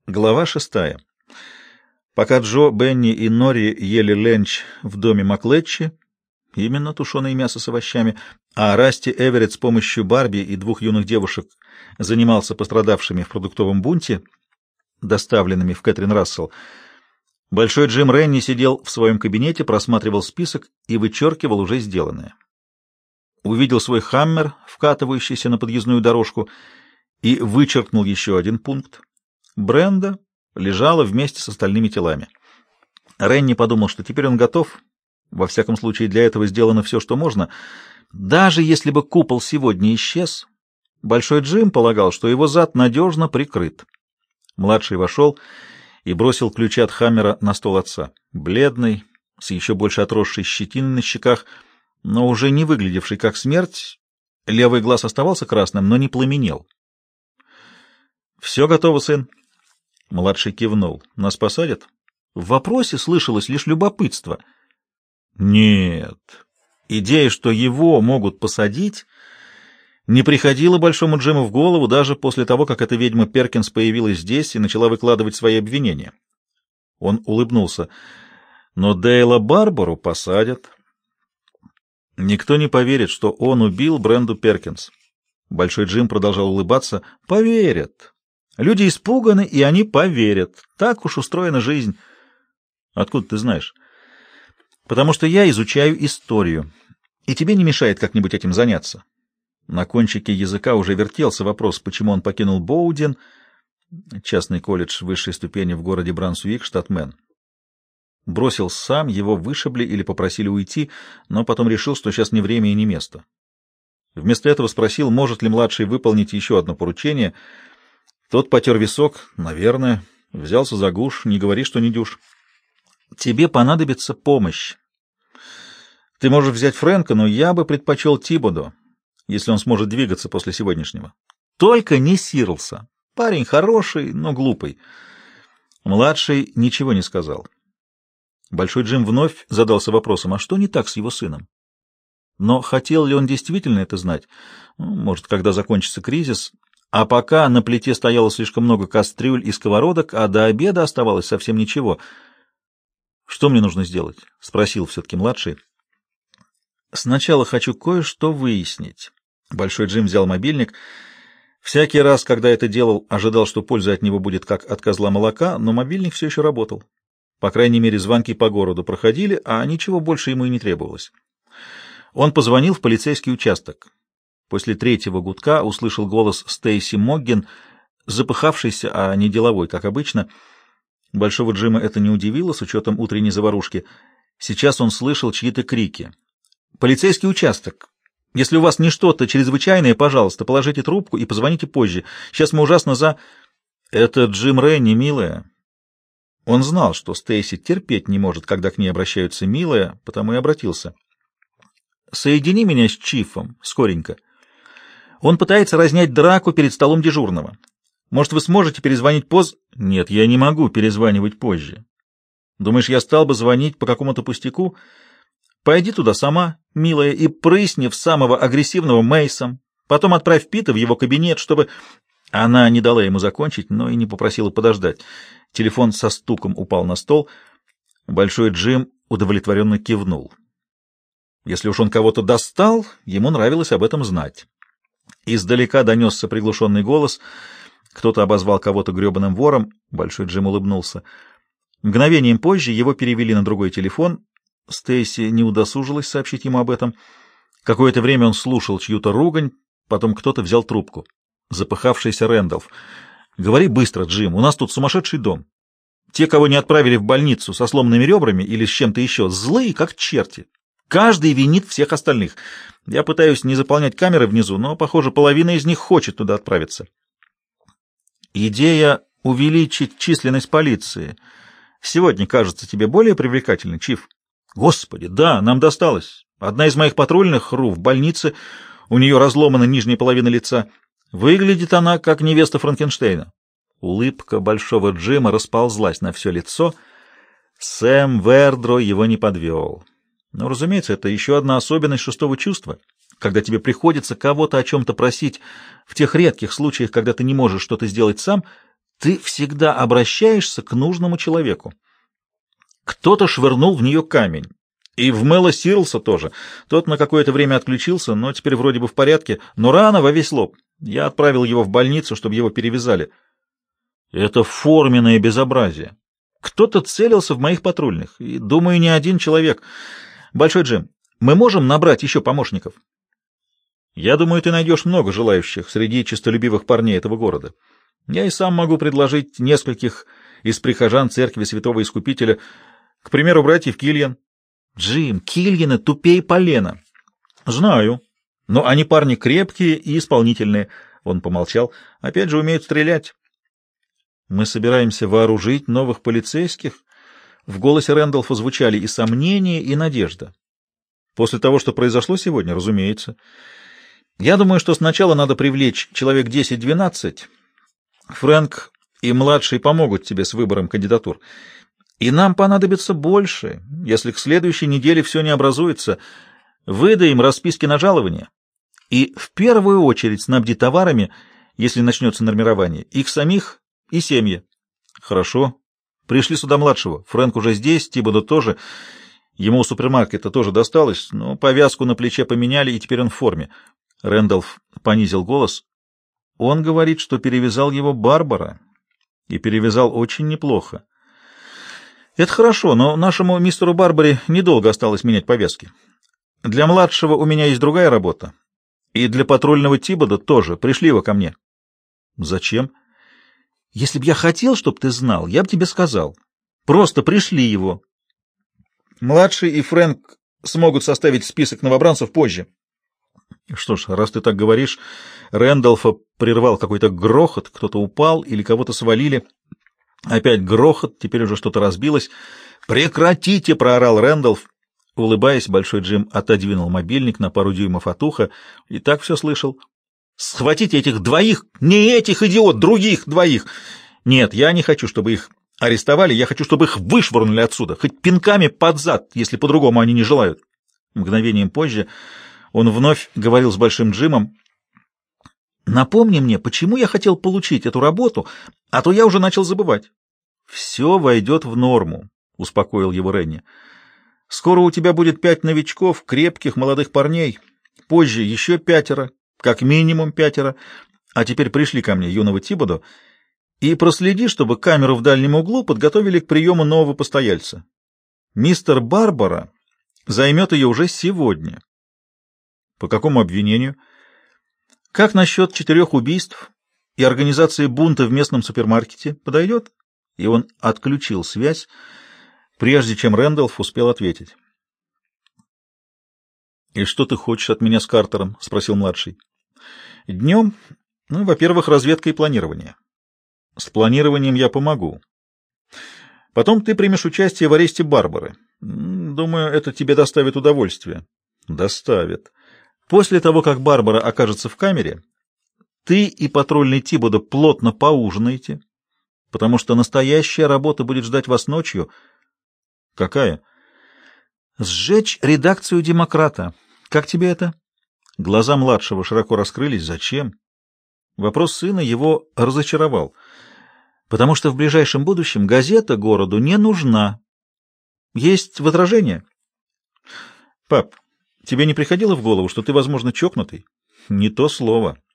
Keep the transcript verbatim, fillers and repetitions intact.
Глава шестая. Пока Джо, Бенни и Нори ели ленч в доме Маклетчи, именно тушеное мясо с овощами, а Расти Эверетт с помощью Барби и двух юных девушек занимался пострадавшими в продуктовом бунте, доставленными в Кэтрин Рассел, Большой Джим Ренни сидел в своем кабинете, просматривал список и вычеркивал уже сделанное. Увидел свой «Хаммер», вкатывающийся на подъездную дорожку, и вычеркнул еще один пункт. Бренда лежала вместе с остальными телами. Ренни подумал, что теперь он готов. Во всяком случае, для этого сделано все, что можно. Даже если бы купол сегодня исчез, Большой Джим полагал, что его зад надежно прикрыт. Младший вошел и бросил ключи от «Хаммера» на стол отца. Бледный, с еще больше отросшей щетиной на щеках, но уже не выглядевший как смерть, левый глаз оставался красным, но не пламенел. «Все готово, сын?» Младший кивнул. «Нас посадят?» В вопросе слышалось лишь любопытство. Нет, идея, что его могут посадить, не приходила Большому Джиму в голову даже после того, как эта ведьма Перкинс появилась здесь и начала выкладывать свои обвинения. Он улыбнулся. Но Дейла Барбару посадят. Никто не поверит, что он убил Бренду Перкинс. Большой Джим продолжал улыбаться. Поверят. Люди испуганы, и они поверят. Так уж устроена жизнь. Откуда ты знаешь? Потому что я изучаю историю, и тебе не мешает как-нибудь этим заняться. На кончике языка уже вертелся вопрос, почему он покинул Боуден, частный колледж высшей ступени в городе Брансуик, штат Мэн. Бросил сам, его вышибли или попросили уйти, но потом решил, что сейчас не время и не место. Вместо этого спросил, может ли младший выполнить еще одно поручение. Тот потер висок, наверное, взялся за гуш, не говори, что не дюж. Тебе понадобится помощь. Ты можешь взять Фрэнка, но я бы предпочел Тибодо, если он сможет двигаться после сегодняшнего. Только не Сирлса. Парень хороший, но глупый. Младший ничего не сказал. Большой Джим вновь задался вопросом, а что не так с его сыном? Но хотел ли он действительно это знать? Ну, может, когда закончится кризис. А пока на плите стояло слишком много кастрюль и сковородок, а до обеда оставалось совсем ничего. «Что мне нужно сделать?» — спросил все-таки младший. «Сначала хочу кое-что выяснить». Большой Джим взял мобильник. Всякий раз, когда это делал, ожидал, что польза от него будет как от козла молока, но мобильник все еще работал. По крайней мере, звонки по городу проходили, а ничего больше ему и не требовалось. Он позвонил в полицейский участок. После третьего гудка услышал голос Стейси Моггин, запыхавшийся, а не деловой, как обычно. Большого Джима это не удивило, с учетом утренней заварушки. Сейчас он слышал чьи-то крики. «Полицейский участок! Если у вас не что-то чрезвычайное, пожалуйста, положите трубку и позвоните позже. Сейчас мы ужасно за...» «Это Джим Ренни, милая». Он знал, что Стейси терпеть не может, когда к ней обращаются «милая», потому и обратился. «Соедини меня с Чифом, скоренько. Он пытается разнять драку перед столом дежурного. Может, вы сможете перезвонить поз...» «Нет, я не могу перезванивать позже. Думаешь, я стал бы звонить по какому-то пустяку? Пойди туда сама, милая, и прысни в самого агрессивного Мейсом. Потом отправь Пита в его кабинет, чтобы...» Она не дала ему закончить, но и не попросила подождать. Телефон со стуком упал на стол. Большой Джим удовлетворенно кивнул. Если уж он кого-то достал, ему нравилось об этом знать. Издалека донесся приглушенный голос. Кто-то обозвал кого-то гребаным вором. Большой Джим улыбнулся. Мгновением позже его перевели на другой телефон. Стейси не удосужилась сообщить ему об этом. Какое-то время он слушал чью-то ругань, потом кто-то взял трубку. Запыхавшийся Рэндалф. «Говори быстро, Джим, у нас тут сумасшедший дом. Те, кого не отправили в больницу со сломанными ребрами или с чем-то еще, злые, как черти. Каждый винит всех остальных. Я пытаюсь не заполнять камеры внизу, но, похоже, половина из них хочет туда отправиться. Идея увеличить численность полиции сегодня кажется тебе более привлекательной, Чиф? Господи, да, нам досталось. Одна из моих патрульных, Ру, в больнице, у нее разломана нижняя половина лица. Выглядит она, как невеста Франкенштейна. Улыбка Большого Джима расползлась на все лицо. Сэм Вердро его не подвел. Но, разумеется, это еще одна особенность шестого чувства, когда тебе приходится кого-то о чем-то просить в тех редких случаях, когда ты не можешь что-то сделать сам, Ты всегда обращаешься к нужному человеку. Кто-то швырнул в нее камень. И в Мэла Сирлса тоже. Тот на какое-то время отключился, но теперь вроде бы в порядке, но рана во весь лоб. Я отправил его в больницу, чтобы его перевязали. Это форменное безобразие. Кто-то целился в моих патрульных, и, думаю, не один человек. Большой Джим, мы можем набрать еще помощников? Я думаю, ты найдешь много желающих среди честолюбивых парней этого города. Я и сам могу предложить нескольких из прихожан церкви Святого Искупителя, к примеру, братьев Кильян. Джим, Кильяны тупее полена. Знаю, но они парни крепкие и исполнительные. Он помолчал. Опять же, умеют стрелять. Мы собираемся вооружить новых полицейских. В голосе Рэндалфа звучали и сомнения, и надежда. После того, что произошло сегодня, разумеется. Я думаю, что сначала надо привлечь человек десять-двенадцать. Фрэнк и младший помогут тебе с выбором кандидатур. И нам понадобится больше, если к следующей неделе все не образуется. Выдай им расписки на жалование. И в первую очередь снабди товарами, если начнется нормирование, их самих и семьи. Хорошо. Пришли сюда младшего. Фрэнк уже здесь, Тибодо тоже. Ему у супермаркета тоже досталось, но повязку на плече поменяли, и теперь он в форме. Рэндалф понизил голос. Он говорит, что перевязал его Барбара. И перевязал очень неплохо. Это хорошо, но нашему мистеру Барбаре недолго осталось менять повязки. Для младшего у меня есть другая работа. И для патрульного Тибода тоже. Пришли его ко мне. Зачем? Если б я хотел, чтобы ты знал, я бы тебе сказал. Просто пришли его. Младший и Фрэнк смогут составить список новобранцев позже. Что ж, раз ты так говоришь, Рэндалфа прервал какой-то грохот, кто-то упал или кого-то свалили. Опять грохот, теперь уже что-то разбилось. «Прекратите!» — проорал Рэндалф. Улыбаясь, Большой Джим отодвинул мобильник на пару дюймов от уха и так все слышал. «Схватите этих двоих! Не этих, идиот! Других двоих! Нет, я не хочу, чтобы их арестовали, я хочу, чтобы их вышвырнули отсюда, хоть пинками под зад, если по-другому они не желают». Мгновением позже он вновь говорил с Большим Джимом. «Напомни мне, почему я хотел получить эту работу, а то я уже начал забывать». «Все войдет в норму», — успокоил его Ренни. «Скоро у тебя будет пять новичков, крепких молодых парней, позже еще пятеро, как минимум пятеро, а теперь пришли ко мне юного Тибодо, и проследи, чтобы камеру в дальнем углу подготовили к приему нового постояльца. Мистер Барбара займет ее уже сегодня». «По какому обвинению?» «Как насчет четырех убийств и организации бунта в местном супермаркете? Подойдет?» И он отключил связь, прежде чем Рэндалф успел ответить. «И что ты хочешь от меня с Картером?» — спросил младший. «Днем, ну, во-первых, разведка и планирование. С планированием я помогу. Потом ты примешь участие в аресте Барбары. Думаю, это тебе доставит удовольствие». «Доставит. После того, как Барбара окажется в камере, ты и патрульный Тибодо плотно поужинаете, потому что настоящая работа будет ждать вас ночью». «Какая?» «Сжечь редакцию «Демократа». Как тебе это?» Глаза младшего широко раскрылись. «Зачем?» Вопрос сына его разочаровал, потому что в ближайшем будущем газета городу не нужна. Есть возражения? «Пап, тебе не приходило в голову, что ты, возможно, чокнутый?» «Не то слово.